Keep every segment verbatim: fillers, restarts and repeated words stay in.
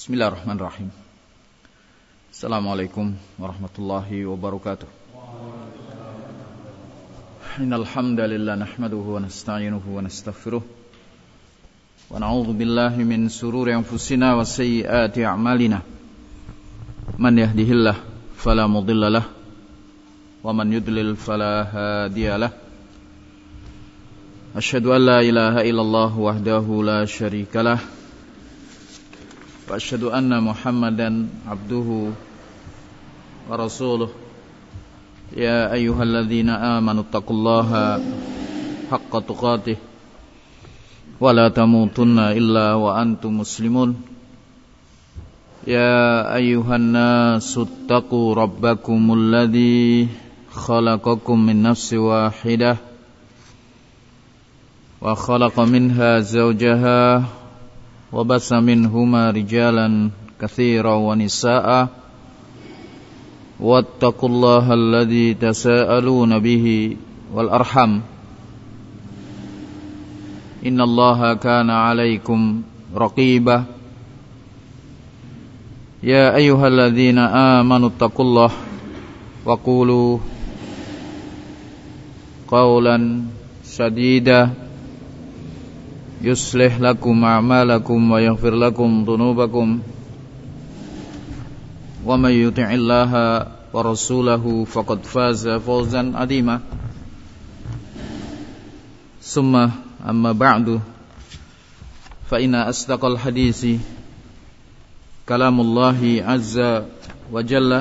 Bismillahirrahmanirrahim. Assalamualaikum warahmatullahi wabarakatuh. Innal hamdalillah nahmaduhu wa nasta'inuhu wa nastaghfiruh wa na'udzu billahi min shururi anfusina wa sayyiati a'malina. Man yahdihillahu fala mudhillalah wa man yudlil fala hadiyalah. Asyhadu an la ilaha illallah wahdahu la syarikalah wa asyhadu anna Muhammadan abduhu wa rasuluh. Ya ayyuhalladzina amanu taqullaha haqqa tuqatih wa la tamutunna illa wa antum muslimun. Ya ayyuhan nasu taqu rabbakumul ladzi khalaqakum min nafsin wahidah wa khalaqa minha zawjaha wa basa minhuma rijalan katsiran wa nisaa'a wattaqullaha alladzi tasaaluna bihi wal arham innallaha kana 'alaikum raqiba. Ya ayyuhalladzina amanu taqullaha wa qulu qawlan sadida yuslih lakum a'malakum wa yaghfir lakum dhunubakum wa may yuti'illaha wa rasulahu faqad faza fawzan 'azima. Summa amma ba'du, fa inna asdaqal hadisi kalamullahi azza wa jalla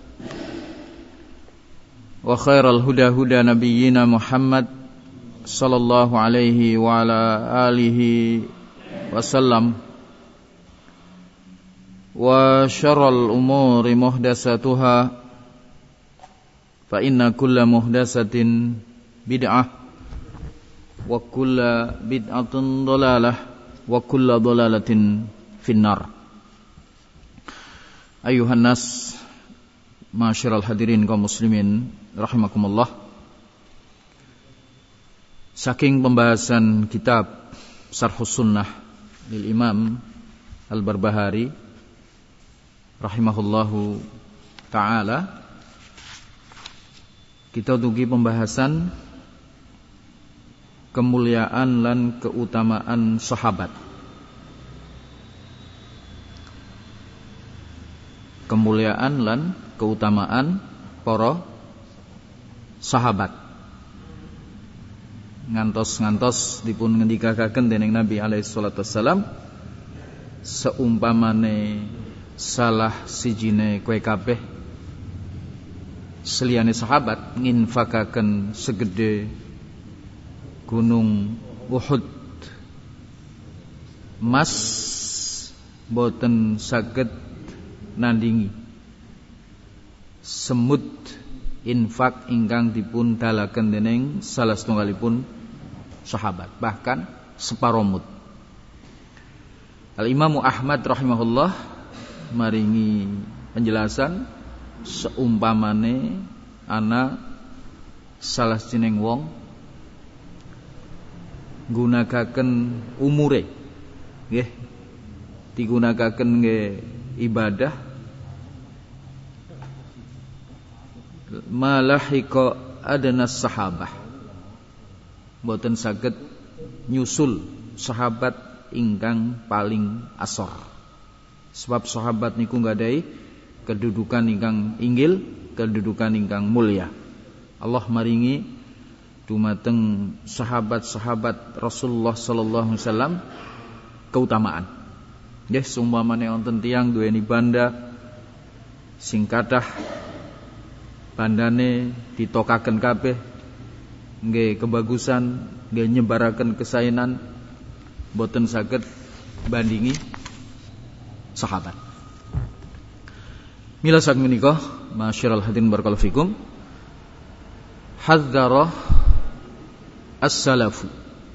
wa khairal huda huda nabiyyina Muhammad sallallahu alaihi wa ala alihi wasallam wa syarrul umuri muhdatsatuha fa inna kulla muhdatsatin bid'ah wa kulla bid'atin dhalalah wa kulla dhalalatin finnar. Ayuhan nas, ma'asyiral hadirin kaum muslimin rahimakumullah. Saking pembahasan kitab Syarhus Sunnah lil Imam Al-Barbahari rahimahullahu ta'ala, kita dugi pembahasan kemuliaan lan keutamaan sahabat. Kemuliaan lan keutamaan para sahabat. Ngantos-ngantos dipun ngendikakaken dening Nabi alaihi salatu wassalam, seumpamane salah sijine kowe kabeh seliyane sahabat nginfakaken segede gunung Uhud, mas boten saged nandingi semut infak ingkang dipun dalaken dening salah setunggalipun sahabat, bahkan separomut. Al-Imam Ahmad rahimahullah maringi penjelasan seumpamane ana salah sining wong gunakaken umure nggih digunakaken nggih ibadah malahika adana sahabah, boten saged nyusul sahabat ingkang paling asor. Sebab sahabat niku nggadahi kedudukan ingkang inggil, kedudukan ingkang mulia. Allah maringi dumateng sahabat-sahabat Rasulullah sallallahu alaihi wasallam keutamaan. Nggih, sumpamane wonten tiyang duweni banda sing kathah bandane ditokaken kabeh nggih kebagusan, nggih nyebaraken kesaenan, boten saged bandingi sahabat. Mila sak menika masyiral hadirin barakallahu fikum, hadzara as-salafu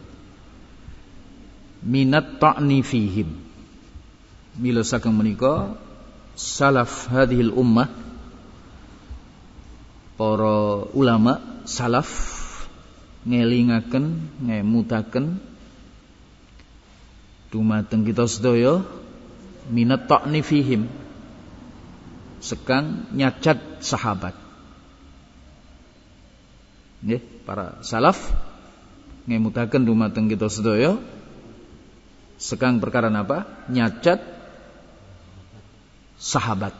minat ta'ni fihim. Mila sak menika salaf hadhil ummah, para ulama salaf ngelingaken, ngemutaken dumateng kita sedaya minat ta'ni fihim, sekang nyacat sahabat. Nggih, para salaf ngemutaken dumateng kita sedaya sekang perkara napa? Nyacat sahabat.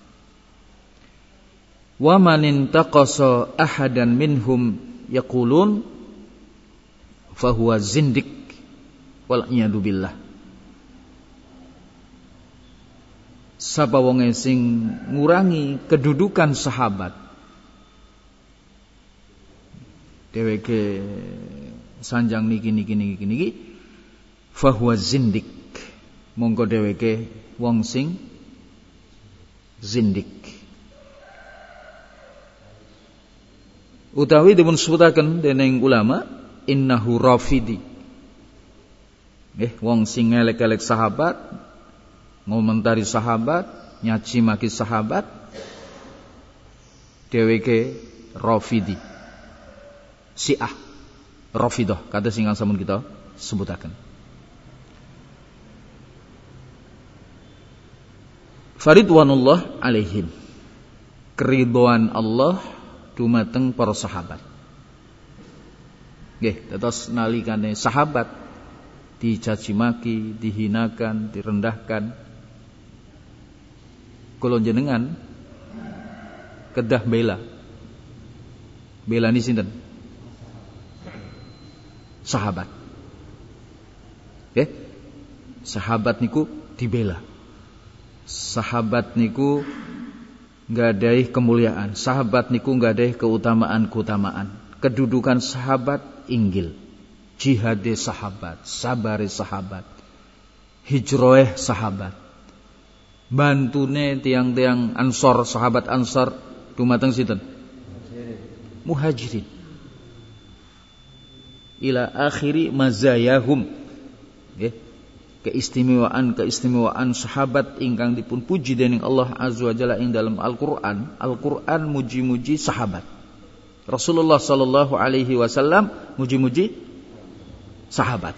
Wa man intaqasa ahadan minhum yaqulun fahuwa zindik wal iyadu billah. Sapa wong sing ngurangi kedudukan sahabat, dheweke sanjang niki niki niki niki fahuwa zindik, mongko dheweke wong sing zindik. Utawi dipun sebutaken dening ulama innahu rafidi, nggih wong sing ngelek-elek sahabat, ngomentari sahabat, nyaci maki sahabat, dheweke rafidi, Syiah, Rafidah, kata singkang sampun kita sebutaken. Faridwanullah alaihim, keridhaan Allah dumateng para sahabat. Nggih, tetes nalikane sahabat dicaci maki, dihinakan, direndahkan, kula jenengan kedah bela. Belani sinten? Sahabat. Nggih. Sahabat niku dibela. Sahabat niku nggadahi kemuliaan, sahabat niku nggadahi keutamaan-keutamaan. Kedudukan sahabat inggil, jihade sahabat, sabare sahabat, hijroeh sahabat, bantune tiang-tiang ansor, sahabat ansor dumateng sinten? Muhajirin. Ila akhiri mazayahum, nggih. Keistimewaan-keistimewaan sahabat ingkang dipun puji dening Allah Azza wa Jalla ing dalam Al-Qur'an. Al-Qur'an muji-muji sahabat. Rasulullah sallallahu alaihi wasallam muji-muji sahabat.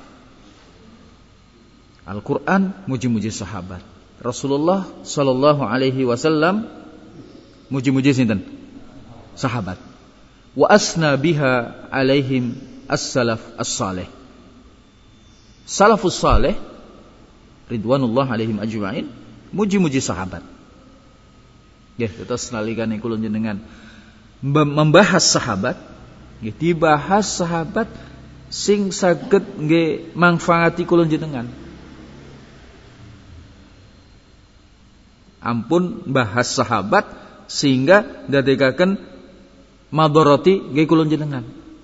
Al-Qur'an muji-muji sahabat. Rasulullah sallallahu alaihi wasallam muji-muji sinten? Sahabat. Wa asna biha alaihim as-salaf as-salih. Salafus salih ridwanullah alaihim ajma'in muji-muji sahabat. Nggih, tetes nalikane kula jenengan membahas sahabat, nggih dibahas sahabat sing saged nggih mangfaati kula jenengan. Ampun bahas sahabat sehingga ndadekaken madharati nggih kula jenengan.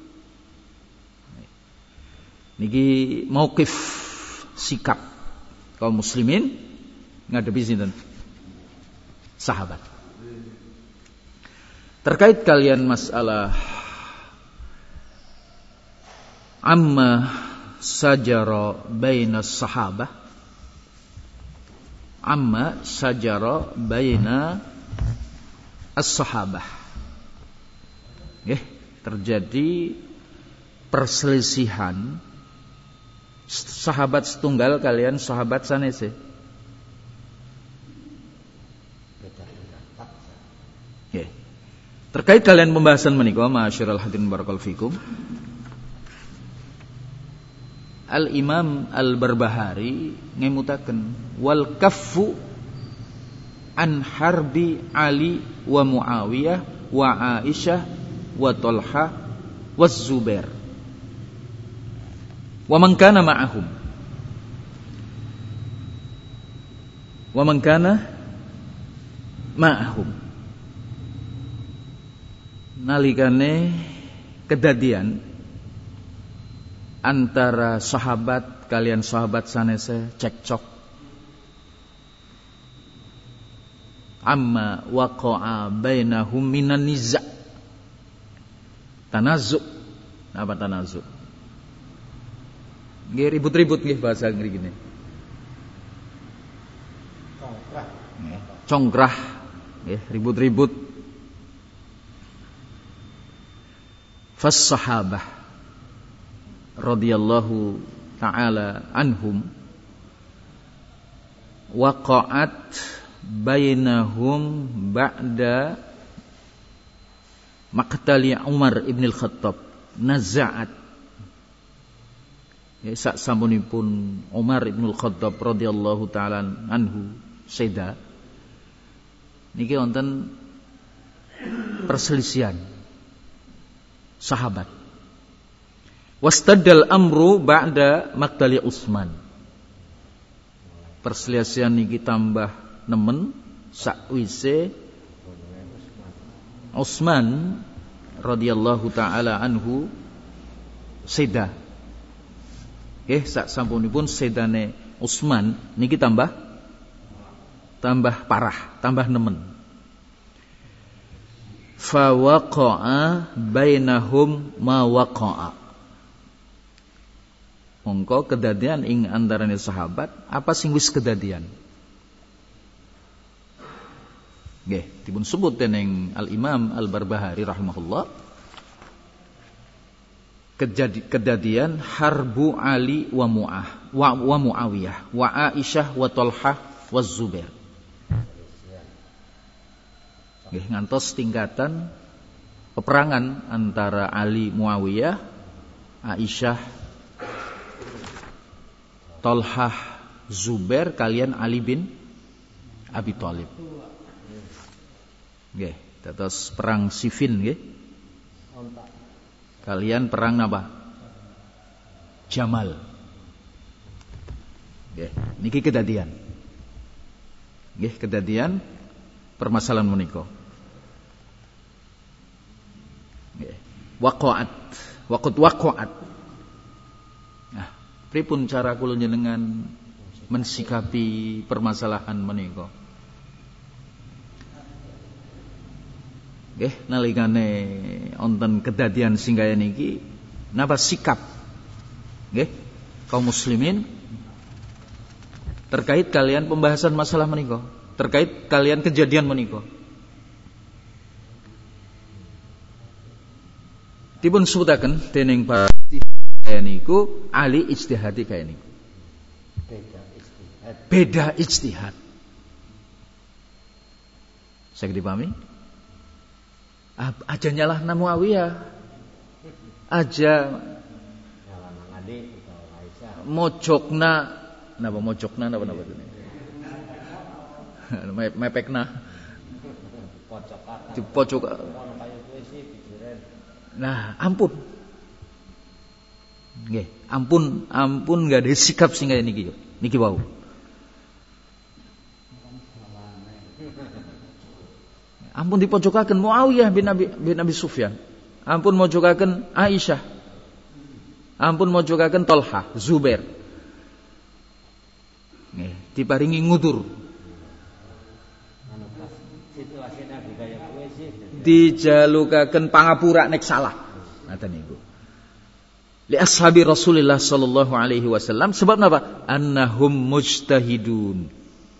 Niki mauqif sikap kaum muslimin ngadepi sinten? Sahabat. Terkait kalian masalah amma sajara baina sahabah, amma sajara baina as-sahabah, nggih, terjadi perselisihan sahabat setunggal kalian sahabat sanese. Yeah. Terkait kalian pembahasan menika, ma'asyiral hadirin barakallahu fikum, Al-Imam Al-Barbahari ngemutaken wal kaffu an harbi Ali wa Muawiyah wa Aisyah wa Talha wa Zubair wa man kana ma'ahum wa man kana ma'ahum. Nalikane kedadian antara sahabat kalian sahabat sanese cekcok, amma waqa'a bainahum minan niza', tanazu'. Apa tanazu'? Nggih ribut-ribut nggih bahasa ngriki gini. Congkrah. Congkrah, nggih ribut-ribut. Fas sahabah radhiyallahu taala anhum waqa'at bainahum ba'da maqtali Umar ibn al-Khattab naza'at. Ya, sak sampunipun Umar ibn al-Khattab radhiyallahu taala anhu seda niki wonten perselisihan sahabat. Wastaddal amru ba'da maqtali Utsman. Perselisihan niki tambah nemen sakwise Utsman radhiyallahu taala anhu seda. Nggih, sak sampunipun sedane Utsman niki tambah tambah parah, tambah nemen. Fa waqa'a bainahum ma waqa'a. Mongko kedadian ing antarane sahabat apa sing wis kedadian. Nggih, dipun sebut dening Al-Imam Al-Barbahari rahimahullah. Kejadi, kedadian Harbu Ali wa Mu'ah wa, wa Muawiyah wa Aisyah wa Talhah wa Zubair. Nggih, ngantos tingkatan peperangan antara Ali Muawiyah, Aisyah, Talhah, Zubair kalian Ali bin Abi Thalib. Nggih, dados perang Siffin nggih. Kalian perang napa? Jamal. Nggih, niki kedadian. Nggih, kedadian permasalahan menika. Nggih. Waqa'at, waqat waqa'at. Nah, pripun cara kula njenengan mensikapi permasalahan menika? Nggih, nalikane wonten kedadian sing kaya niki, napa sikap nggih kaum muslimin terkait kalian pembahasan masalah menika, terkait kalian kejadian menika? Dipun sebutaken dening para kaya niku ahli ijtihad kaya niku. Beda ijtihad. Beda ijtihad. Saya dipahami? Aja nyalah Muawiyah, aja mojokna, napa mojokna napa napa itu, mepekna, dipojok. Nah, ampun, nggih, ampun, ampun nggak ada sikap sing kaya niki, niki wau. Ampun dipojokaken Muawiyah bin Abi bin Abi Sufyan. Ampun mojokaken Aisyah. Ampun mojokaken Talhah, Zubair. Nggih, diparingi ngudur. Dijalukaken pangapura nek salah. Ngaten niku. Li ashabi Rasulillah sallallahu alaihi wasallam sebab napa? Annahum mujtahidun.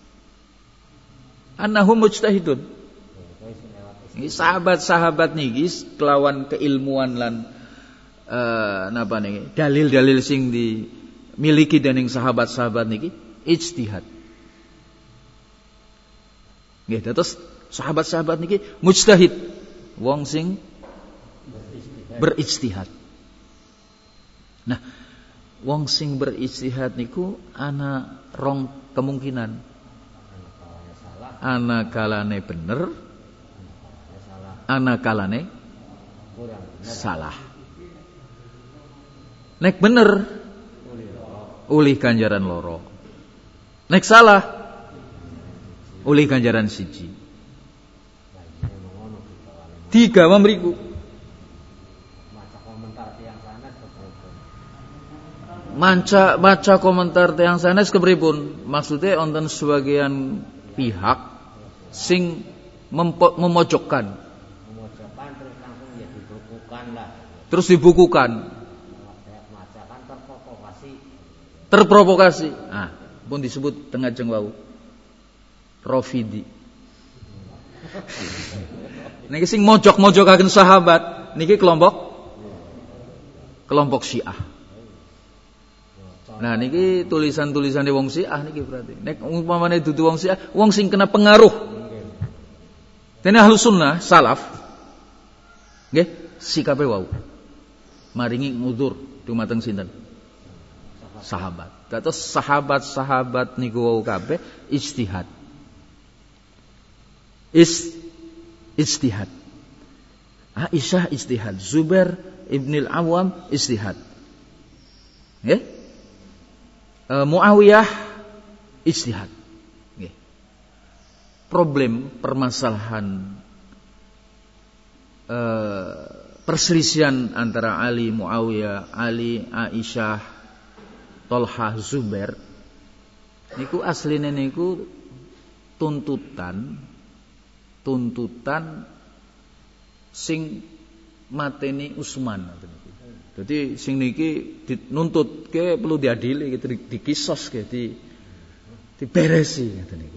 Annahum mujtahidun. Ini sahabat-sahabat niki kelawan keilmuan lan uh, napa niki dalil-dalil sing dimiliki dening sahabat-sahabat niki ijtihad. Nggih, terus sahabat-sahabat niki mujtahid, wong sing berijtihad. Nah, wong sing berijtihad niku ana rong kemungkinan. Ana kalane bener, ana kalane salah. Nek bener ulih ganjaran loro. Nek salah ulih ganjaran siji. Tiga memriku. Manca baca komentar tiyang sanes kepripun? Maksudnya wonten sebagian pihak sing mempo, memojokkan. Memojokkan terus langsung ya dibukukan lah. Terus dibukukan. Macakan terprovokasi. Terprovokasi. Ah, pun disebut tengah jeng wau. Rafidi. Niki sing mojok-mojokaken sahabat niki kelompok kelompok Syiah. Nah niki tulisan-tulisan wong Syiah niki berarti. Nek umpamane dudu wong Syiah, wong sing kena pengaruh. Dene Ahlus Sunnah salaf nggih sikape wau. Maringi ngudur dumateng sinten? Sahabat. Dados sahabat-sahabat niku wau kabeh ijtihad. Is ijtihad. Aisyah ijtihad, Zubair ibn al-Awwam ijtihad. Nggih? E, Muawiyah ijtihad. Nggih. Problem permasalahan e, perselisihan antara Ali, Muawiyah, Ali, Aisyah, Tolha, Zubair niku asline niku tuntutan tuntutan sing mateni Utsman. Jadi sing niki nuntut ke perlu diadili gitu, dikisos ke di diberesi ngoten niku.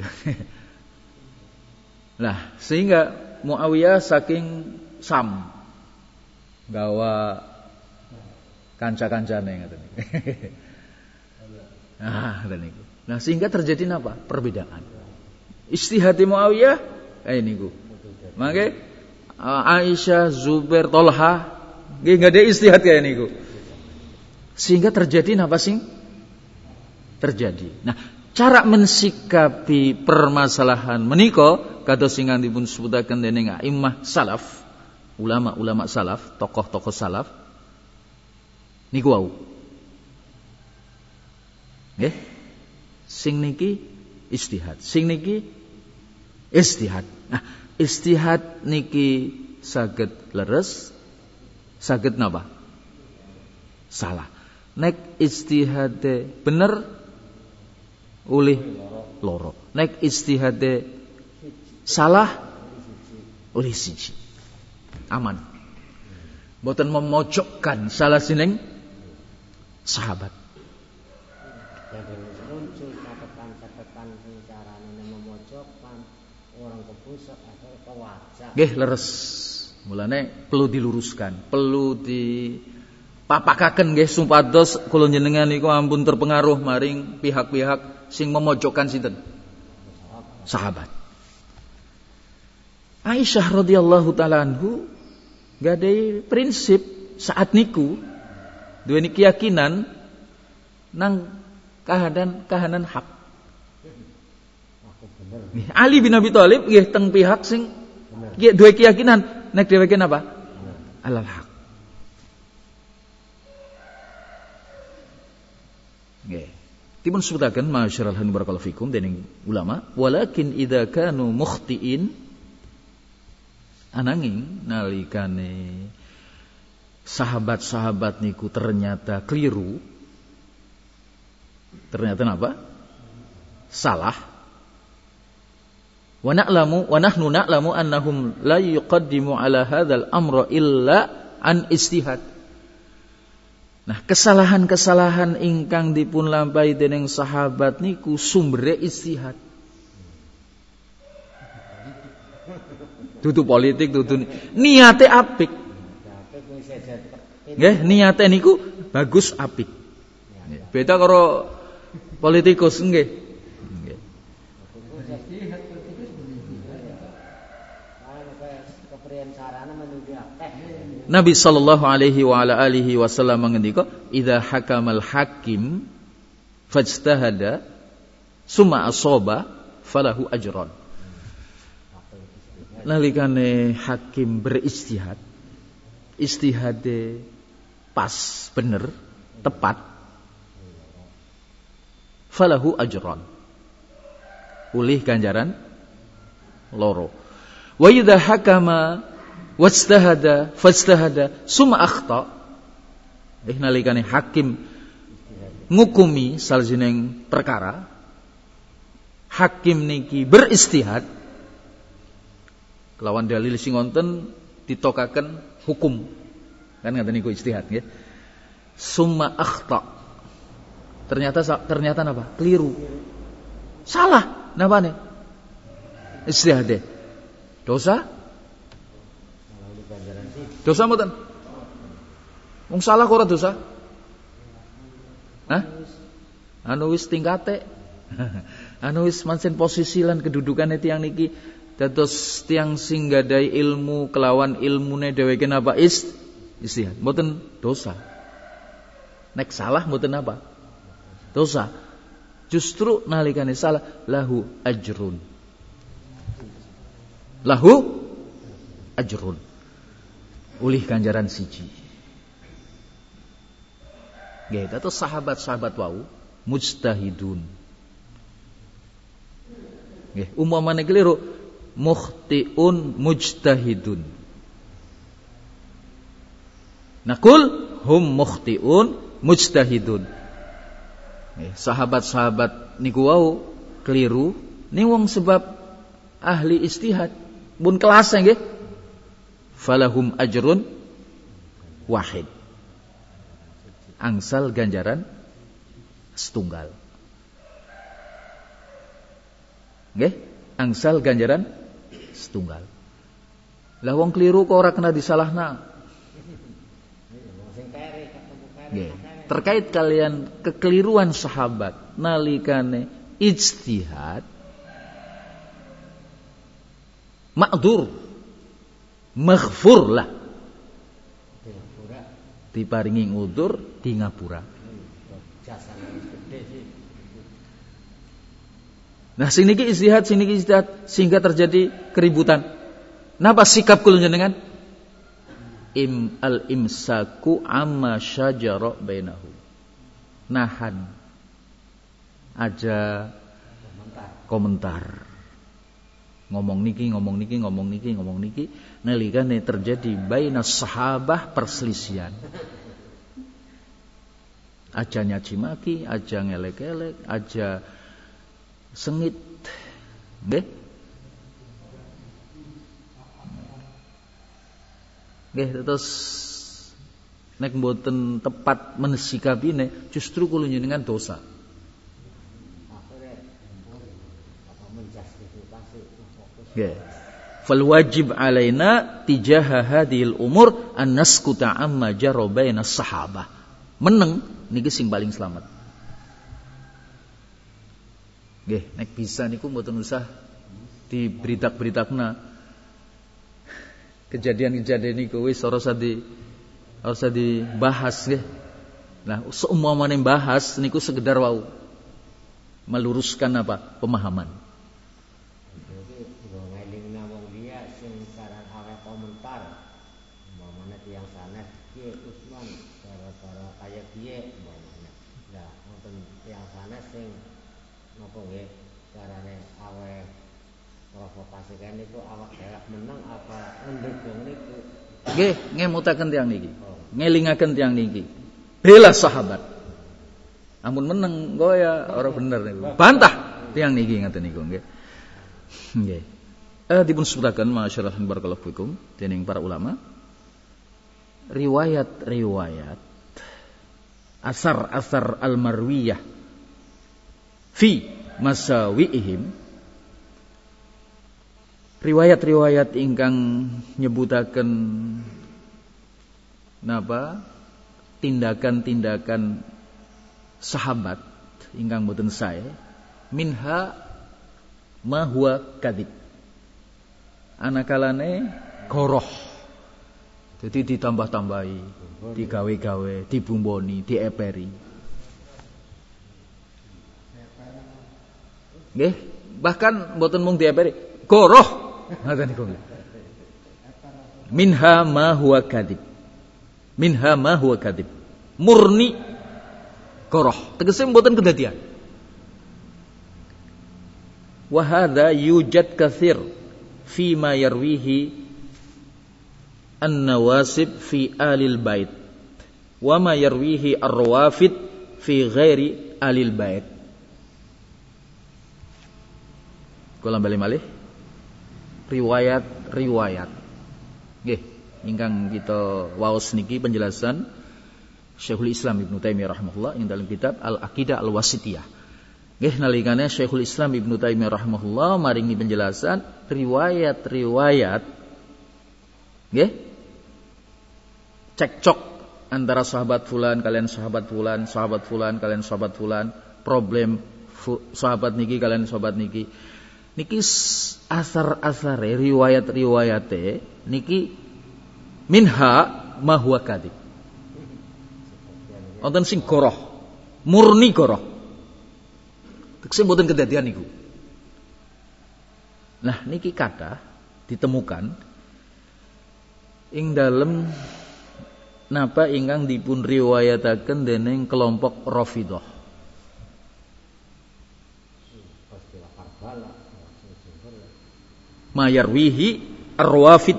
Lah sehingga Muawiyah saking Sam gawa kanca-kancane ngoten niku. Nah, ngoten niku. Nah sehingga terjadi apa? Perbedaan. Ijtihad Muawiyah eh niku. Mangke Aisyah, Zubair, Tolha nggih enggak ada ijtihad kaya niku. Sehingga terjadi napa sing terjadi. Nah, cara mensikapi permasalahan menika kados sing dipun sebutaken dening a'immah salaf, ulama-ulama salaf, tokoh-tokoh salaf niku wau. Nggih. Sing niki ijtihad, sing niki ijtihad. Nah, ijtihad niki saged leres, saged napa? Salah. Nek ijtihade bener ulih loro. Nek ijtihade salah ulih siji. Aman. Boten memojokkan salah sining sahabat. Muncul catatan-catatan carane memojokkan orang kebusuk atau kewajak. Nggih leres. Mulane perlu diluruskan, perlu dipapakaken nggih supados kula njenengan niku ampun terpengaruh maring pihak-pihak sing memojokkan sinten? Sahabat. Aisyah radhiyallahu taala anhu gadai prinsip saat niku duweni keyakinan nang kahanan kahanan hak. Ali bin Abi Thalib nggih teng pihak sing nggih duwe keyakinan nek dheweke napa? Alal haq. Nggih. Dipun sebutaken masyarul han barakallahu fikum dening ulama, walakin idza kanu mukhtiin ananging nalikane sahabat-sahabat niku ternyata keliru, ternyata apa? Salah. Wa na'lamu wa nahnu na'lamu annahum la yuqaddimu ala hadzal amra illa an ijtihad. Nah, kesalahan-kesalahan ingkang dipun lampahi dening sahabat niku sumbere ijtihad. Dudu politik, dudu niate apik. Nggih, niate niku bagus apik. Beda karo politikus nggih. Nggih. Nabi sallallahu alaihi wa ala alihi wasallam ngendika, "Idza hakamal hakim fajtahada summa asaba falahu ajran." Nalikane hakim berijtihad, ijtihade pas, bener, tepat, falahu ajran, ulih ganjaran loro. Wa idza hakama wajtahada fajtahada summa akhta, eh nalikane hakim ngukumi saljining perkara, hakim niki beristihad kelawan dalil sing wonten ditokaken hukum, kan ngaten niku ijtihad nggih. Summa akhta, ternyata ternyata napa? Keliru, salah napane? Ijtihade dosa. Dosa mboten? Wong salah kok ora dosa? Hah? anu wis tingkate anu wis mancen posisi lan kedudukane tiyang niki dados tiyang sing gadai ilmu kelawan ilmune dheweke napa is istihad mboten dosa. Nek salah mboten apa? Dosa. Justru nalikane salah lahu ajrun. Lahu ajrun. Ulih ganjaran siji. Nggih, dados sahabat-sahabat wau mujtahidun. Nggih, umpamane keliru mukhtiun mujtahidun. Nakul hum mukhtiun mujtahidun. Eh, sahabat-sahabat niku wau keliru ni wong sebab ahli istihad mun kelas nggih falahum ajrun wahid angsal ganjaran setunggal nggih angsal ganjaran setunggal. Lah wong keliru kok ora kena disalahna nggih. Terkait kalian kekeliruan sahabat nalikane ijtihad ma'dzur maghfur lah diparingi udzur di ngapura. Nah sing niki ijtihad sing niki ijtihad sehingga terjadi keributan. Napa sikap kula jenengan? Im al imsaku amma syajara bainahu. Nahan aja komentar. Ngomong niki, ngomong niki, ngomong niki, ngomong niki nalikane terjadi bainas sahabah perselisihan. Aja nyaci maki, aja ngelek-elek, aja sengit. Nggih? Nggih, terus nek mboten tepat mensikapine justru kula njenengan dosa. Nggih. Fal wajib alaina tijaha hadhil umur an naskuta amma jara bainas sahabah. Meneng niki sing paling selamat. Nggih, nek bisa niku mboten usah diberitak-beritakna kejadian-kejadian niku wis ora usah di ora usah dibahas nggih. Nah, seumpamane bahas niku sekedar wau meluruskan apa? Pemahaman. Jadi ngelingna wong liya sing saran aweh komentar. Umpamane tiyang sanes Ki Usman gara-gara kaya piye umpamane. Lah, wonten tiyang sanes sing napa nggih carane aweh provokasi kan niku awak dhewe meneng apa ndedong niku. Nggih, ngemutaken tiyang niki. Ngelingaken tiyang niki. Bela sahabat. Amun meneng kok ya ora bener niku. Bantah tiyang niki ngaten niku nggih. Nggih. Eh dipun sebutaken masyaallah barakallahu fikum dening para ulama riwayat-riwayat asar-asar al-marwiyah fi masawiihim riwayat-riwayat ingkang nyebutaken napa tindakan-tindakan sahabat ingkang boten sae minha ma huwa kadzib anakalane goroh jadi ditambah-tambahi digawe-gawe dibumboni dieperi nggih bahkan boten mung dieperi goroh ngaten niku. Minha ma huwa kadzib. Minha ma huwa kadzib. Murni goroh. Tegese mboten kedadian. Wa hadza yujad katsir fi ma yarwihi an-nawasib fi alil bait wa ma yarwihi ar-rawafid fi ghairi alil bait. Kula bali malih riwayat-riwayat. Nggih, ingkang kita waos niki penjelasan Syekhul Islam Ibnu Taimiyah rahimahullah ing dalam kitab Al-Aqidah Al-Wasithiyah. Nggih, nalikane Syekhul Islam Ibnu Taimiyah rahimahullah maringi penjelasan riwayat-riwayat nggih cekcok antara sahabat fulan kalian sahabat fulan, sahabat fulan kalian sahabat fulan problem sahabat niki kalian sahabat niki niki asar-asare riwayat-riwayate niki minha ma huwa kadhib. Wonten sing goroh, murni goroh. Tekse mboten kedadian niku. Nah niki kathah ditemukan ing dalem napa ingkang dipun riwayataken dening kelompok Rafidhah. Mayarwihi arwafid.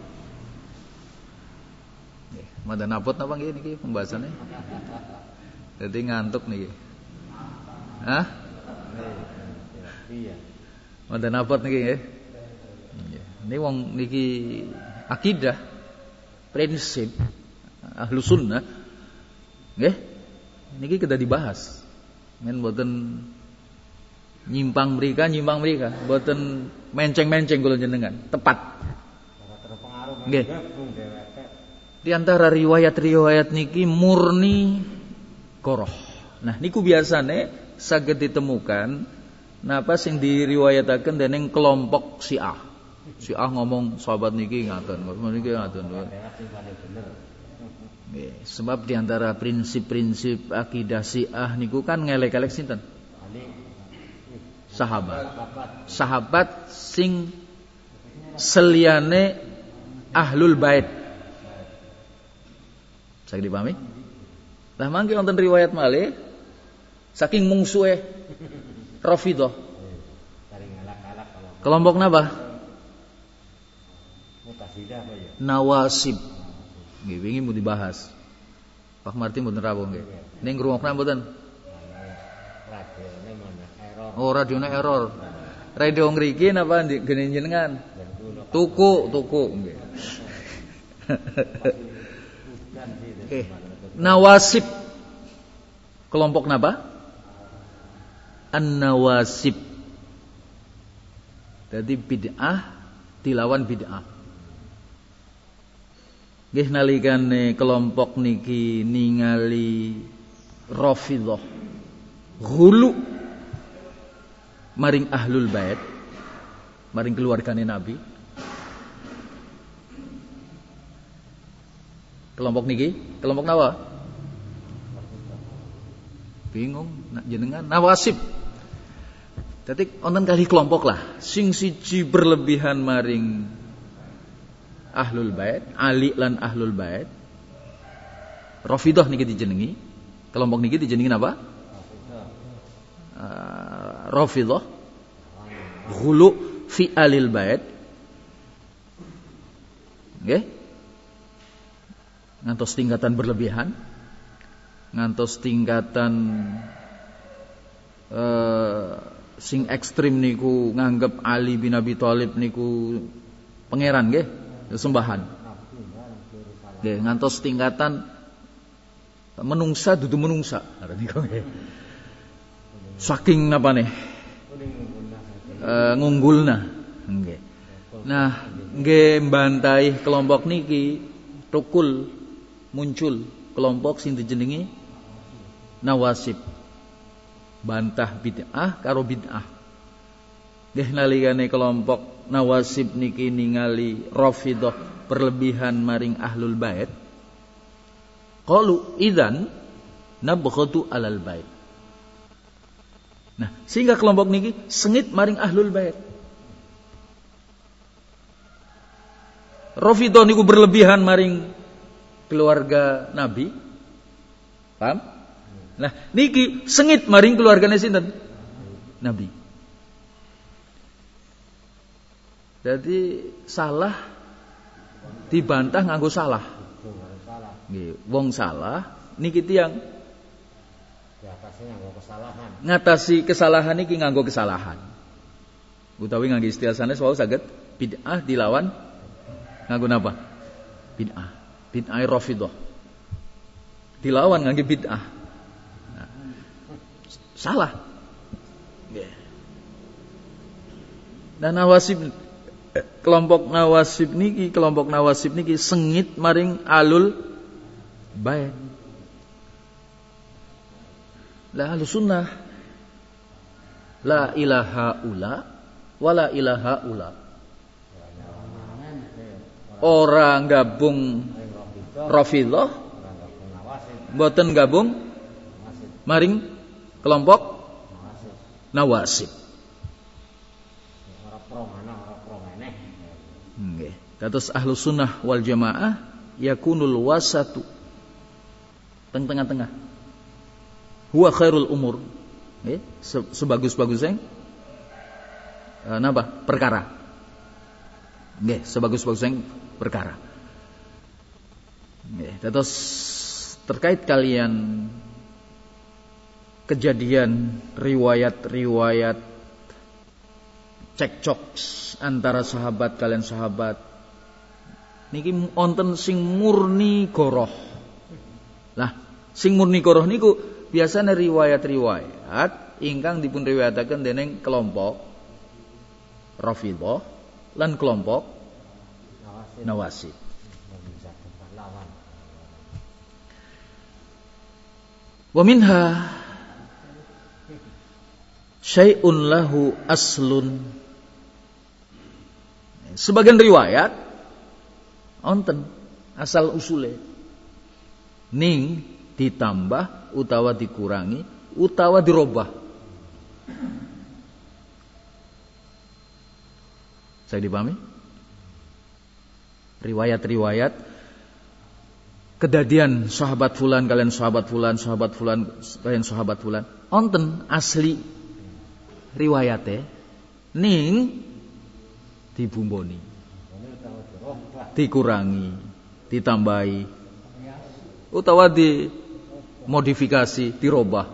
Mada napot napa nggih niki pembahasannya? Jadi ngantuk niki. Hah? Iya. Mada napot niki nggih. Ini wong niki akidah, prinsip ahlu sunnah nggih. Niki kedah dibahas. Men mboten nyimpang mereka, nyimpang mereka, mboten menceng-menceng kula jenengan, tepat. Nggih. Di antara riwayat-riwayat niki murni koroh. Nah niku biasane saged ditemukan napa sing diriwayataken dening kelompok Syiah. Syiah ngomong sahabat niki ngaten, niki ngaten. Nggih, sebab di antara prinsip-prinsip akidah Syiah niku kan ngelek-elek sinten? Sahabat. Sahabat sing seliyane ahlul bait. Saged dipahami? Lah mangke wonten riwayat malih saking mungsuhe Rafidhah. Kelompok napa? Nawasib. Nggih wingi mau dibahas. Pak Martin mboten rawuh nggih. Ning ngrungokna mboten? Oh, radione error. Radio ngriki napa gene jenengan? Tuku, tuku nggih. Oke. Nawasib. Kelompok napa? An-nawasib. Jadi bid'ah dilawan bid'ah. Nggih nalikane kelompok niki ningali Rafidhah ghulu maring ahlul bait, maring keluargane Nabi. Kelompok niki, kelompok napa? Bingung nak jenengan nawasib. Dadi wonten kali kelompok lah sing siji berlebihan maring ahlul bait, Ali lan ahlul bait. Rafidhah niki dijenengi. Kelompok niki dijenengi napa? Uh, Rafidhah ghulu fi alil bait. Nggih. Ngantos tingkatan berlebihan, ngantos tingkatan uh, sing ekstrim niku nganggep Ali bin Abi Thalib niku pangeran nggih, sembahan. Nggih, ngantos tingkatan menungsa dudu menungsa niku nggih. Saking napa nih? Uh, ngunggulna nggih. Nah, nggih mbantahi kelompok niki tukul muncul kelompok sing dijenengi nawasib. Bantah bid'ah karo bid'ah. Nggih nalikane kelompok nawasib niki ningali Rafidhah berlebihan maring ahlul bait. Qalu idzan nabghatu alal bait. Nah, sehingga kelompok niki sengit maring ahlul bait. Rafidhah niku berlebihan maring keluarga Nabi. Paham? Nah, niki sengit maring keluargane sinten? Nabi. Jadi salah dibantah nganggo salah. Nggih, wong salah niki tiyang ngatasi nganggo kesalahan. Ngatasi kesalahan niki nganggo kesalahan. Utawi nganggo istilah sanes wau saged bid'ah dilawan nganggo napa? Bid'ah. Bid'ah Rafidhah dilawan ngangge bid'ah. Nah, salah. Yeah. Dan nawasib kelompok nawasib niki, kelompok nawasib niki sengit maring alul bait. Lah ahlu sunnah La ilaha ula wala ilaha ula. Orang gabung Rafidhah, mboten gabung maring kelompok Nawasib. Nggih. Kados Ahlus Sunnah wal Jamaah yakunul wasatu. Teng tengah-tengah. Huwa khairul umur. Nggih, sebagus-bagusnya eh, napa? Perkara. Nggih, sebagus-bagusnya perkara. Nggih, terus terkait kalian kejadian riwayat-riwayat cekcok antara sahabat kalian sahabat niki wonten sing murni goroh. Lah, sing murni goroh niku biasanya riwayat-riwayat ingkang dipun riwayataken dening kelompok Rafidhah lan kelompok Nawasib. Wa minha syai'un lahu aslun. Sebagian riwayat onten asal usule ning ditambah utawa dikurangi utawa dirobah. Saya dipahami? Riwayat-riwayat kedadian sahabat fulan kalian sahabat fulan sahabat fulan kalian sahabat fulan onten asli riwayate ning dibumboni, dikurangi, ditambahi, utawa dimodifikasi, dirobah.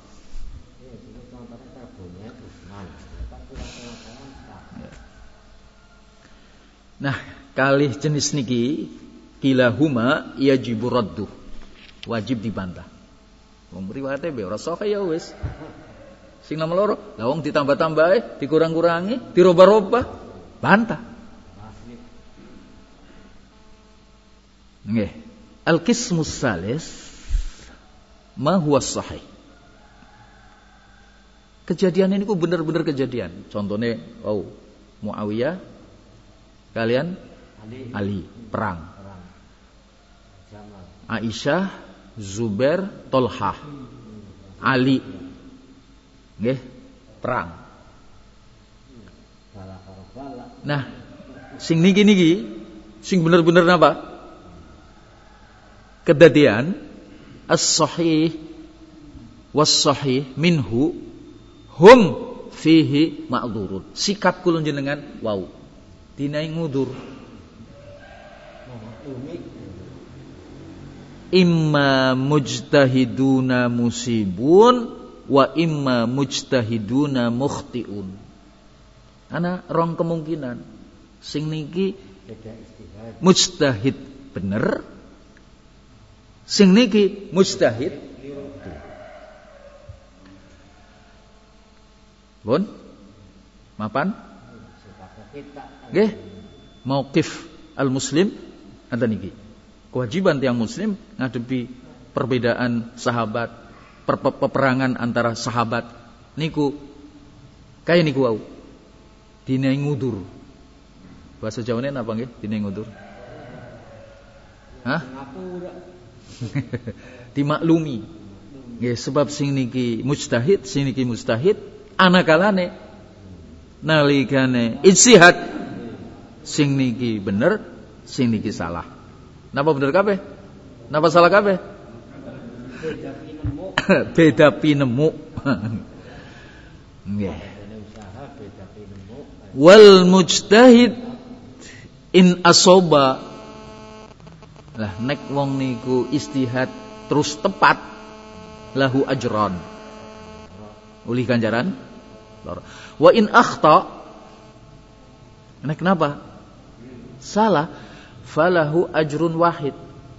Nah, kalih jenis niki kilahuma yajibu raddu, wajib dibantah. Wong riwayate be ora sahih ya wis. Sing nomor loro, lah wong ditambah-tambahi, dikurang-kurangi, dirobah-robah, bantah. Nggih. Al-qismus salis ma huwa sahih. Kejadian ini ku bener-bener kejadian. Contohnya, oh, Muawiyah kalian Ali, Ali perang. perang. Aisyah, Zubair, Tolhah, Ali, nggih, perang. Nah, sing niki-niki, sing bener-bener napa? Kedadian as-sahih was-sahih minhu hum fihi ma'dzurun. Sikap kula jenengan wau dinai ngudur. Imma mujtahiduna musibun wa imma mujtahiduna mukhtiun. Ana rong kemungkinan. Sing niki mujtahid bener, sing niki mujtahid. Bon? Mapan? Nggih. Mauqif al-muslim ada niki. Kewajiban tiang muslim ngadepi perbedaan sahabat, per peperangan antara sahabat niku kaya niku wau. Dinai ngudur. Bahasa Jawane napa nggih? Dinai ngudur. Hah? Dimaklumi. Nggih, sebab sing niki mujtahid, sing niki mustahid, anakalane nalikane ijtihad sing niki bener, sing niki salah. Napa bener kabeh? Napa salah kabeh? Beda pinemu. Beda pinemu. Nggih. Wal mujtahid in asoba. Lah nek wong niku istihad terus tepat lahu ajran. Uli ganjaran. Wa in akhta, nek kenapa? Salah, falahu ajrun wahid.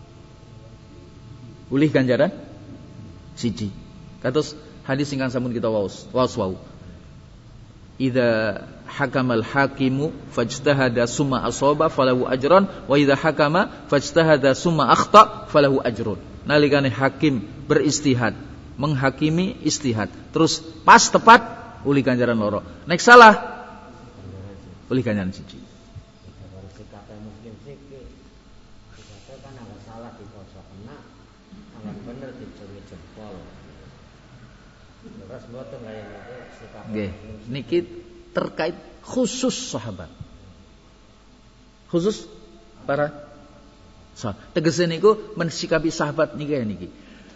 Uli ganjaran siji. Kados hadis ingkang sampun kita waos, waos wau. Idza hakamal hakimu fajtahada summa asaba falahu ajran wa idza hakama fajtahada summa akhta falahu ajrun. Nalikane hakim beristihad, menghakimi istihad, terus pas tepat uli ganjaran loro. Nek salah uli ganjaran siji. Kalau sikapnya muslim sikit, sikapnya kan agak salah di poso kena, agak bener dicuri jempol. Terus mboten kaya niku sikapnya. Nggih, niki terkait khusus sahabat. Khusus para sahabat. Tegese niku mensikapi sahabat niki niki.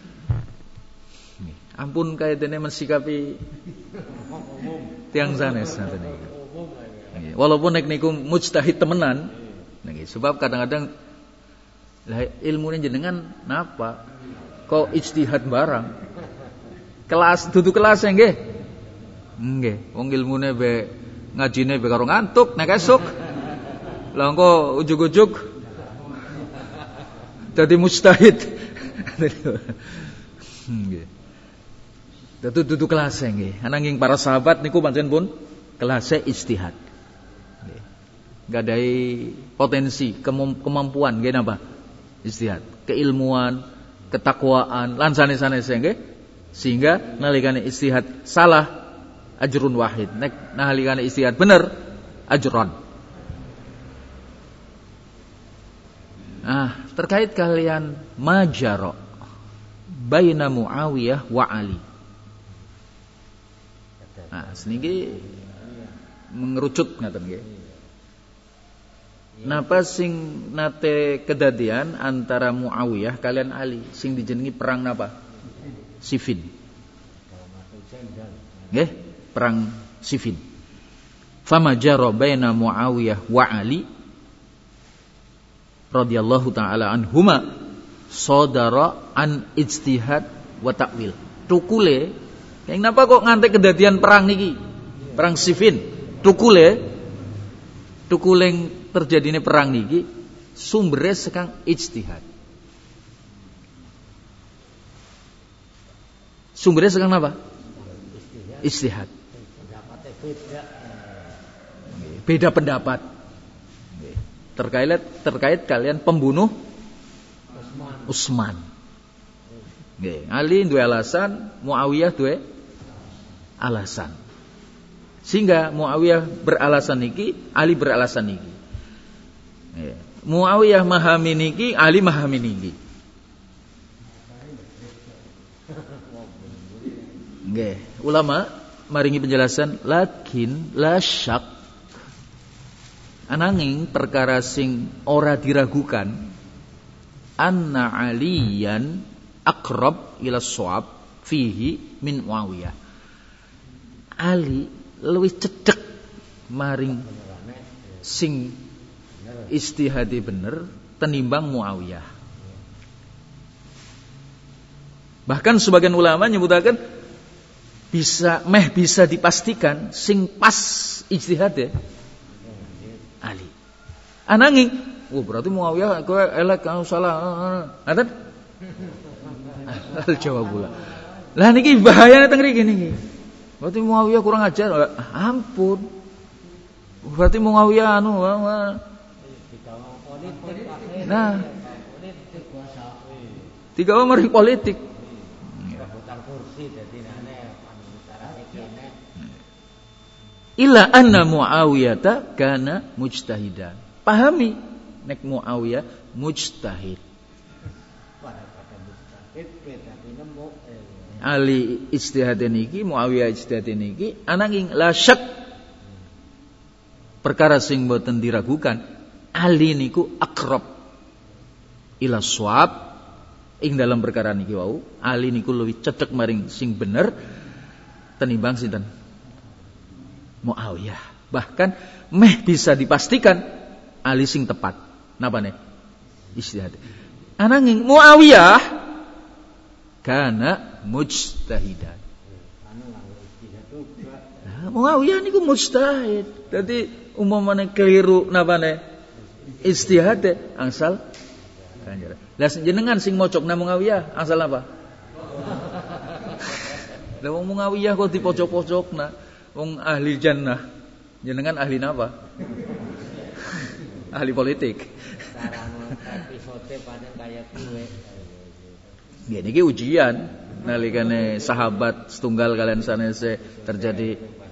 Ampun kaya dene mensikapi tiang sanes ngoten niki. Walaupun nek niku mujtahid temenan, niki sebab kadang-kadang lah ilmune jenengan napa? Kok ijtihad barang? Kelas dudu kelas nggih. Nggih, wong ilmune be ngajine be karo ngantuk nek esuk. Lah engko ujug-ujug dadi mujtahid. Nggih. Datu dudu kelas nggih. Ananging para sahabat niku pancen pun kelas ijtihad. Nggih. Gadai potensi, kemampuan nggih napa? Ijtihad, keilmuan, ketakwaan, lan sanes-sanes nggih. Sehingga nalikane ijtihad salah ajrun wahid. Nek nalikane ijtihad bener ajron. Ah, terkait kalian majaro baina Muawiyah wa Ali. Nah, seniki mengerucut ngaten nggih. Napa sing nate kedadian antara Muawiyah kalian Ali sing dijenengi perang napa? Siffin. Nggih, perang Siffin. Fama jara baina Muawiyah wa Ali radhiyallahu taala anhuma sadara an ijtihad wa ta'wil. Tukule, yang napa kok nganti kedadian perang niki? Perang Siffin. Tukule tukule terjadine perang niki sumbere sekang ijtihad. Sumbernya sekang apa? Ijtihad. Pendapatnya beda. Beda pendapat. Terkait terkait kalian pembunuh Utsman. Nggih, Ali duwe alasan, Muawiyah duwe alasan. Sehingga Muawiyah beralasan niki, Ali beralasan niki. Nggih. Muawiyah memahami niki, Ali memahami niki. Nggih, ulama maringi penjelasan lakin la syak ananging perkara sing ora diragukan anna aliyan aqrab ila shawab fihi min Muawiyah. Ali luwih cedhek maring sing ijtihadi bener tenimbang Muawiyah. Bahkan sebagian ulama nyebutaken bisa meh bisa dipastikan sing pas ijtihade Ali. Ananging, oh berarti Muawiyah kowe elek kang salah. Ngaten? Al jawab pula. Lah niki bahayane teng mriki niki. Berarti Muawiyah kurang ajar. Ampun. Berarti Muawiyah anu nah. Tiga mari politik. Illa anna Muawiyah kana mujtahidan. Pahami nek Muawiyah mujtahid. Ali ijtihad niki, Muawiyah ijtihad niki, ananging la syak perkara sing boten diragukan, Ali niku akrab ila shawab ing dalam perkara niki wau, Ali niku luwih cedhek maring sing bener tenimbang sinten? Muawiyah. Bahkan meh bisa dipastikan Ali sing tepat. Napa nih? Ijtihad. Ananging Muawiyah kana mujtahidan. Nah, Muawiyah niku mujtahid. Dadi umpamane keliru napa nih? Ijtihad angsal ganjaran. Lah jenengan sing mocokna Muawiyah angsal apa? Lah wong Muawiyah kok dipojok-pojokna. Wong ahli jannah, jenengan ahli napa? Ahli politik. Ya niki ujian nalikane sahabat setunggal kalian sanese terjadi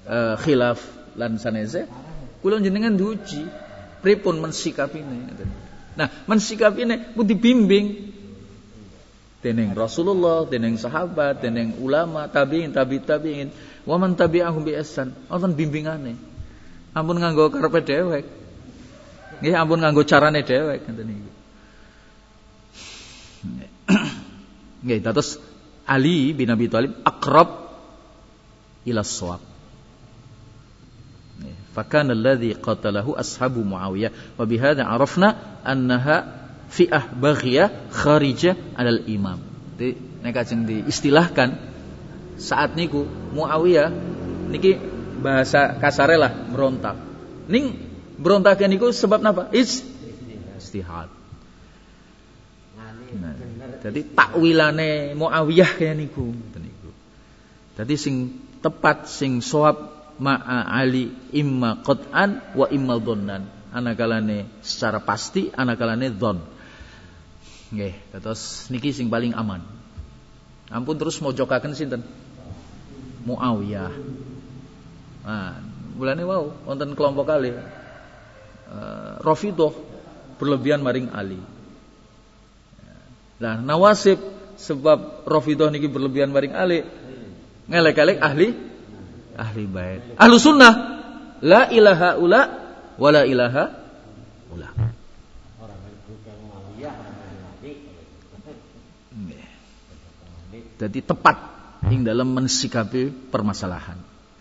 uh, khilaf lan sanese kula jenengan diuji pripun mensikapine. Nah, mensikapine pun dibimbing dening Rasulullah, dening sahabat, dening ulama, tabi'in, tabi' tabi'in, wa man tabi'ahum bi ihsan. Wonten bimbingane. Ampun nganggo karepe dhewek. Nggih, ampun nganggo carane dhewek ngoten niku. Nggih, terus Ali bin Abi Thalib aqrab ila shawab. Fakana alladhi qatalahu ashabu Muawiyah wa bihadza arafna annaha fi'ah baghiyah kharijah 'alal imam. Jadi nek ajeng diistilahkan saat niku Muawiyah niki bahasa kasare lah merontak. Ning berontaknya niku sebab napa? Istihad. Nah, jadi takwilane Muawiyah kaya niku niku. Jadi sing tepat sing shawab ma'a Ali imma qat'an wa imma dhannan. Anakalane secara pasti, anakalane dhon. Nggih, terus niki sing paling aman. Ampun terus mojokaken sinten? Muawiyah. Nah, mulane wau wonten kelompok kali uh, Rafidhah berlebihan maring Ali. Nah, Nawasib sebab Rafidhah niki berlebihan maring Ali, ngelek-elek ahli ahli bait. Ahlu sunnah la ilaha ula wa la ilaha ula. Jadi tepat ing dalam mensikapi permasalahan.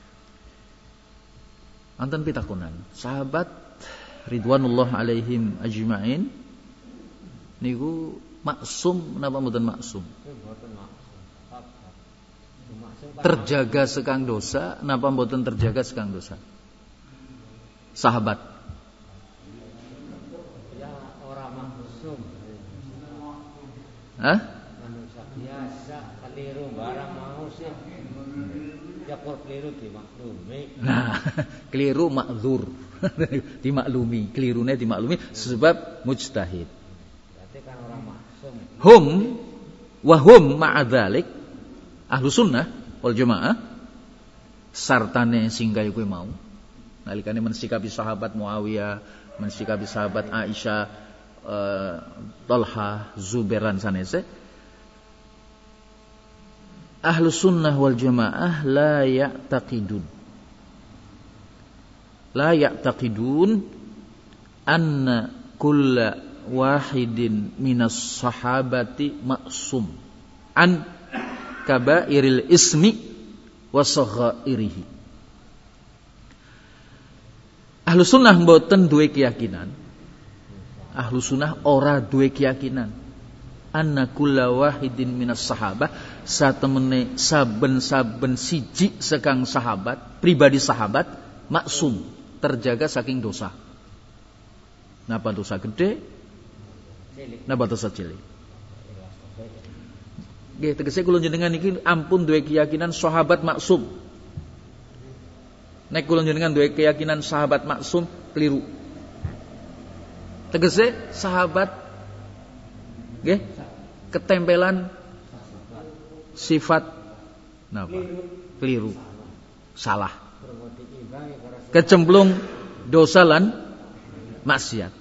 Anten pitakunan, sahabat ridwanullah alaihim ajma'in niku maksum napa mboten maksum? Terjaga sekang dosa napa mboten terjaga sekang dosa? Sahabat. Ya ora maksum. Hah? Manusia biasa keliru barang mau sih. Ya kok keliru dimaklumi. Nah, keliru makzur. Dimaklumi, kelirune dimaklumi sebab mujtahid. Berarti kan orang maksum. Hum wa hum ma'adzalik ahlu sunnah wal jamaah sartane sing kaya kowe mau nalikane mensikapi sahabat Muawiyah, mensikapi sahabat Aisyah, uh, Talha, Zubair lan sanese. Ahlu sunnah wal jamaah la ya'taqidun la ya'taqidun anna kulla wahidin minas sahabati ma'sum an kabairil ismi wa saghairihi. Ahlu sunnah mboten duwe keyakinan, ahlu sunnah ora duwe keyakinan anna kulla wahidin minas sahabah satemene saben-saben siji sekang sahabat, pribadi sahabat maksum, terjaga saking dosa. Napa dosa gede? Napa dosa cilik? Nggih, tegese kula jenengan iki ampun duwe keyakinan sahabat maksum. Nek kula jenengan duwe keyakinan sahabat maksum keliru. Tegese sahabat nggih ketempelan sifat napa? Keliru. Salah. Kecemplung dosa lan maksiat.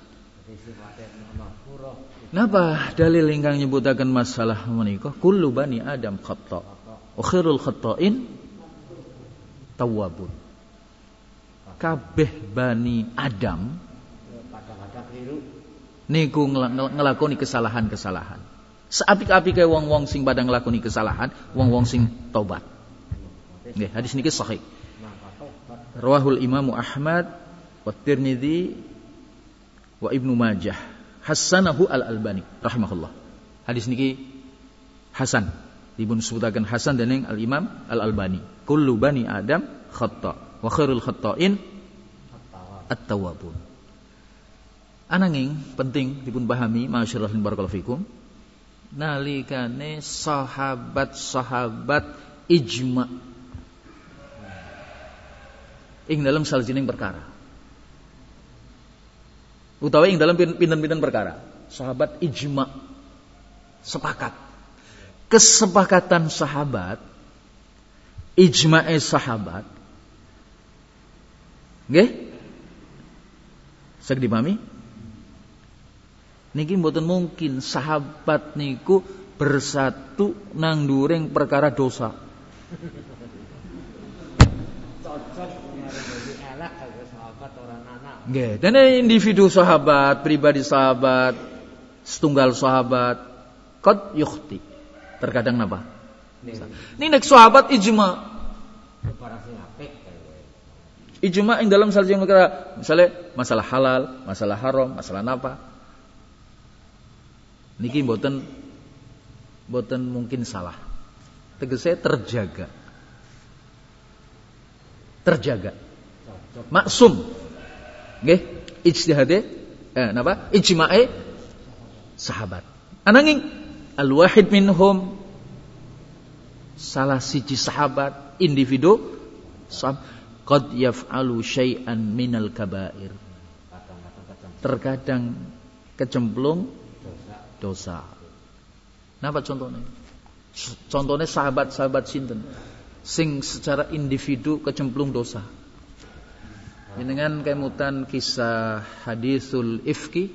Napa dalil ingkang nyebutaken masalah menika? Kullu bani Adam khata' wa khairul khata'in tawwabun. Kabeh bani Adam kadang-kadang keliru niku ngelakoni kesalahan-kesalahan. Seapik-apike wong-wong sing pada ngelakoni kesalahan, wong-wong sing taubat. Nggih, hadis niki sahih. Rawahul Imam Ahmad wa Tirmidzi wa Ibnu Majah. Hasanahu Al-Albani rahimahullah. Hadis niki hasan. Dipun sebutaken hasan dening Al-Imam Al-Albani. Kullu bani Adam khata' wa khairul khata'in at-tawwabun. Ananging penting dipun pahami masyaallah barakallahu fikum nalikane sahabat-sahabat ijma ing dalam saljining perkara. Utawi ing dalam pinten-pinten perkara, sahabat ijma sepakat. Kesepakatan sahabat, ijma'e sahabat Nggih? Saged dipahami? Niki mboten mungkin sahabat niku bersatu nang dhuwuring perkara dosa. Cocok nyari elak kanggo sahabat orang anak. Nggih, dene individu sahabat, pribadi sahabat, setunggal sahabat qad yukhti. Terkadang napa? Ini nek sahabat ijma. Barang sing apik kanggo. Ijma ing dalam salah satu perkara, misalnya masalah halal, masalah haram, masalah napa. Niki mboten mboten mungkin salah. Tegese terjaga. Terjaga. Maksum. Nggih, ijtihade eh napa? Ijma'e sahabat. Ananging al-wahid minhum salah siji sahabat individu sahab, qad yaf'alu syai'an minal kaba'ir. Terkadang kecemplung dosa. Napa contohnya? Contohnya sahabat-sahabat sinten sing secara individu kecemplung dosa. Dengan kemutan kisah hadisul ifki.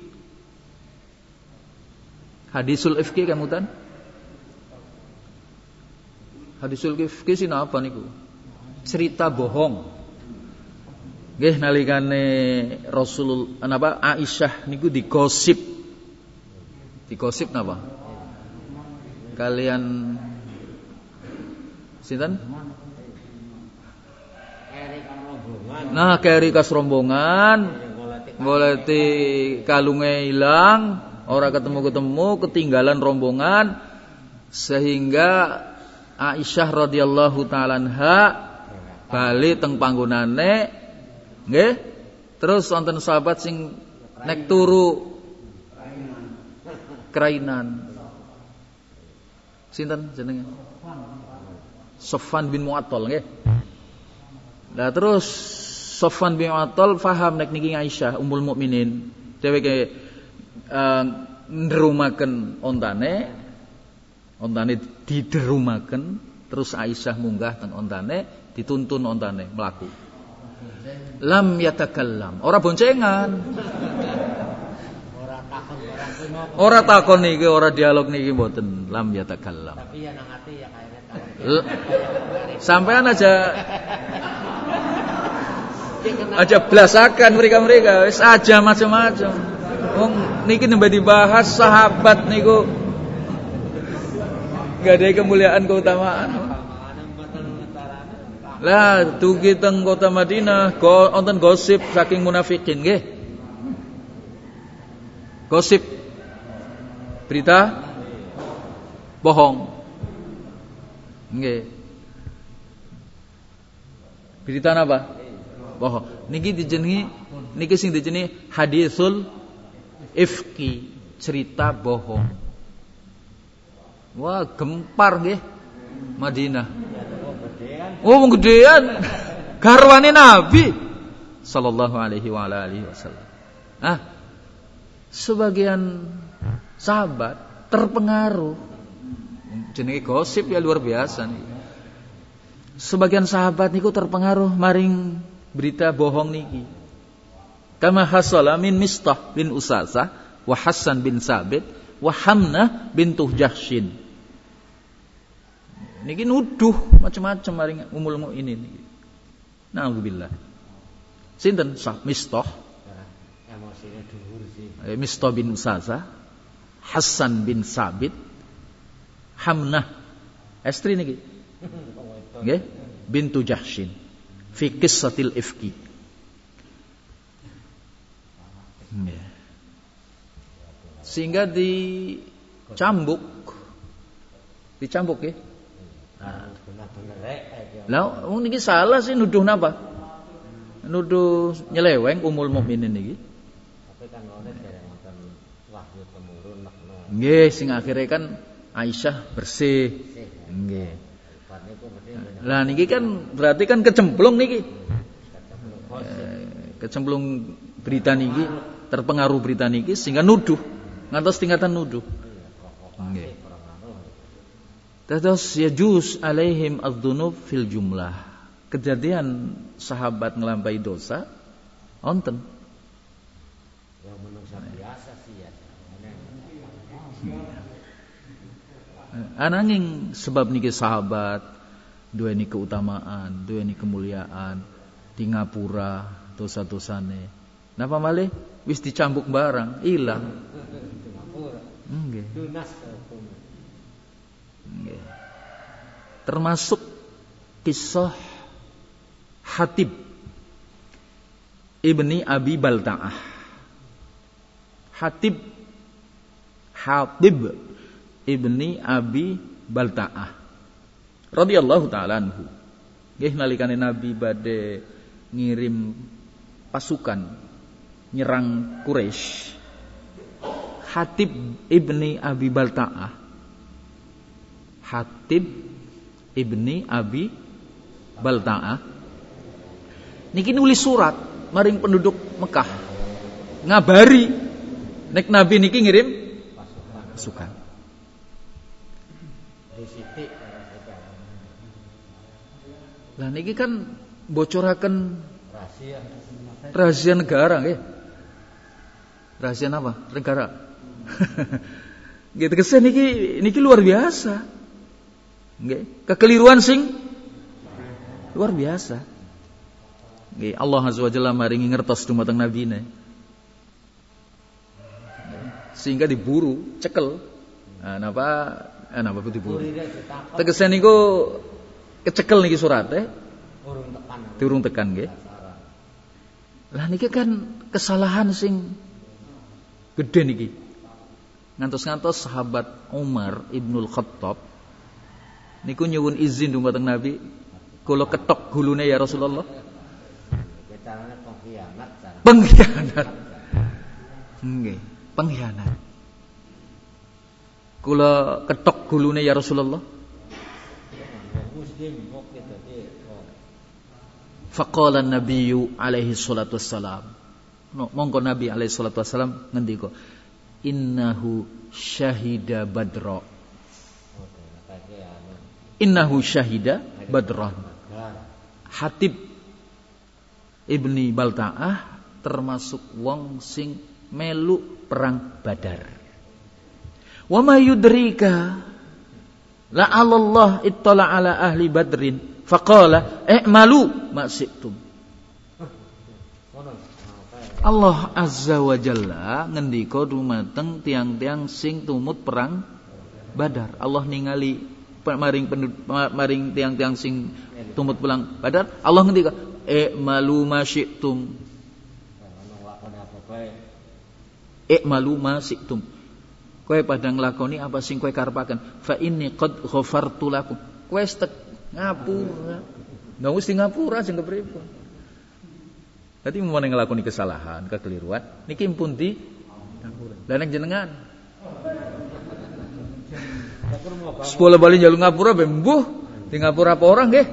Hadisul ifki kemutan? Hadisul ifki sing apa niku? Cerita bohong. Nggih nalikane Rasul napa Aisyah niku digosip. Digosip napa? Kalian sinten? Nah, keri kas rombongan, goleti kalunge ilang, ora ketemu-ketemu, ketinggalan rombongan, sehingga Aisyah radhiyallahu taala anha bali teng panggonane, nggih. Terus wonten sahabat sing nek turu kerainan. Sinten jenenge? Sofwan bin Mu'attal nggih. Lah terus Sofwan bin Mu'attal paham nek niki Aisyah ummul mukminin. Dheweke uh, ndrumaken ontane. Ontane diderumaken, terus Aisyah munggah teng ontane, dituntun ontane mlaku. Lam yatakallam, ora boncengan. Ora takon barang kuno. Ora takon niki, ora dialog niki mboten, lam yatakallam. Tapi ya nang ati ya L- kayaknya Sampean aja aja blasakan mereka-mereka, wis aja macam-macam. Wong niki nembe dibahas sahabat niku enggak ada kemuliaan keutamaan. Lah dugi teng kota Madinah, go wonten gosip saking munafikin nggih. Gosip berita bohong. Nggih. Berita napa? Bohong. Niki dijenengi niki sing dijenengi hadisul ifki, cerita bohong. Wah, gempar nggih Madinah. Oh, wong gedean. Garwane Nabi sallallahu alaihi wa alihi wasallam. Ah, sebagian sahabat terpengaruh. Jenenge gosip ya luar biasa nih. Sebagian sahabat niku terpengaruh maring berita bohong niki. Kama hasala min Mistah bin Usasah wa Hasan bin Sabit wa Hamnah bintuh Jahsyin. Niki nuduh macam-macam maring umul mukminin niki. Nauzubillah. Sinten sah Mistah? Emosine dhuwur sih. Eh, Mistah bin Usasah, Hasan bin Sabit, Hamnah, istri niki. Nggih, bintu Jahsyin fi qissatil ifki. Nggih. Sehingga dicambuk. Dicambuk nggih. Nah, bener-bener rek. lah wong niki salah sih nuduh napa? Nuduh nyeleweng umul mukminin niki. Tapi kan ngono dereng wonten wahyu temurun makna. Nggih, sing akhire kan Aisyah bersih. Nggih. Lah niki kan berarti kan kecemplung niki. Eh, kecemplung berita niki, terpengaruh berita niki sehingga nuduh, ngantos tingkatan nuduh. Nggih. Terus yajuz alaihim adz-dzunub fil jumlah. Kejadian sahabat ngelampaui dosa Onten. Yang menungsa biasa sih ya. Ananging sebab niki sahabat dua ini keutamaan, dua ini kemuliaan di ngapura dosa-dosane. Napa malih wis dicambuk barang ilang. Nggih. Nggih. Termasuk kisah Hatib ibni Abi Balta'ah. Hatib Hatib ibni Abi Balta'ah radhiyallahu ta'ala anhu. Nggih nalikane Nabi badhe ngirim pasukan nyerang Quraisy, Hatib ibni Abi Balta'ah Hatib ibni Abi Balta'ah niki nulis surat maring penduduk Mekah ngabari nek Nabi niki ngirim pasukan. Lah niki kan bocoraken rahasia rahasia negara nggih. Rahasia apa? Negara. Gitu kesen niki niki luar biasa. Nggih, kekeliruan sing luar biasa. Nggih, Allah Azza wa Jalla maringi ngertos dumateng nabine. Sehingga diburu, cekel. Nah, napa eh napa diburu? Tegese niku kecekel niki surate. Urung tekan. Durung tekan nggih. Lah niki kan kesalahan sing gede niki. Ngantos-ngantos sahabat Umar Ibnul Khattab niku nyuwun izin dumateng Nabi, kula ketok gulune ya Rasulullah. Carane pengkhianat. Pengkhianat. Nggih, pengkhianat. Kula ketok gulune ya Rasulullah. Muslim kok dadi. Faqala an-nabiyyu alaihi salatu wassalam. Monggo Nabi alaihi salatu wassalam ngendika, innahu syahida badra. Innahu syahida badran. Hatib ibni Balta'ah termasuk wong sing melu perang Badar. Wa ma yudrika la'allallah ittala ala ahli badrin faqala i'malu ma syi'tum. Allah Azza wa Jalla ngendika dumateng tiang-tiang sing tumut perang Badar. Allah ningali maring maring tiang-tiang sing tumut perang Badar, Allah ngendika i'malu ma syi'tum. I'malu ma syi'tum. Kowe padha nglakoni apa sing kowe karepaken. Fa inni qad ghafartu lakum. Kowe stek ngapura. Nggak mesti ngapura sing kepripun. Dadi mun nglakoni kesalahan, kekeliruan, niki pun di ngapura. Lah nek jenengan sepuluh bali njaluk ngapura be mbuh di ngapura apa orang nggih.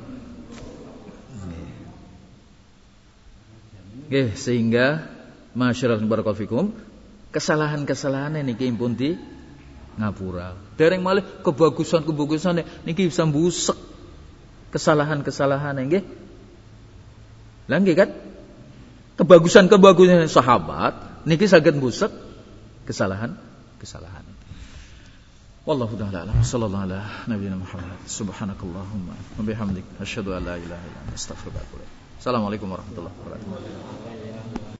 Nggih, sehingga masyaallah barakallahu fikum, kesalahan-kesalahan niki pun di ngapura. Dereng malih kebagusan-kebagusan niki bisa mbusek kesalahan-kesalahan nggih. Lah nggih kan? Kebagusan-kebagusan sahabat niki saged mbusek kesalahan-kesalahan. Wallahu ta'ala a'lam. Sallallahu ala nabiyina Muhammad. Subhanakallahumma wa bihamdik asyhadu an la ilaha illa anta astaghfiruka wa atubu ilaik. Assalamualaikum warahmatullahi wabarakatuh.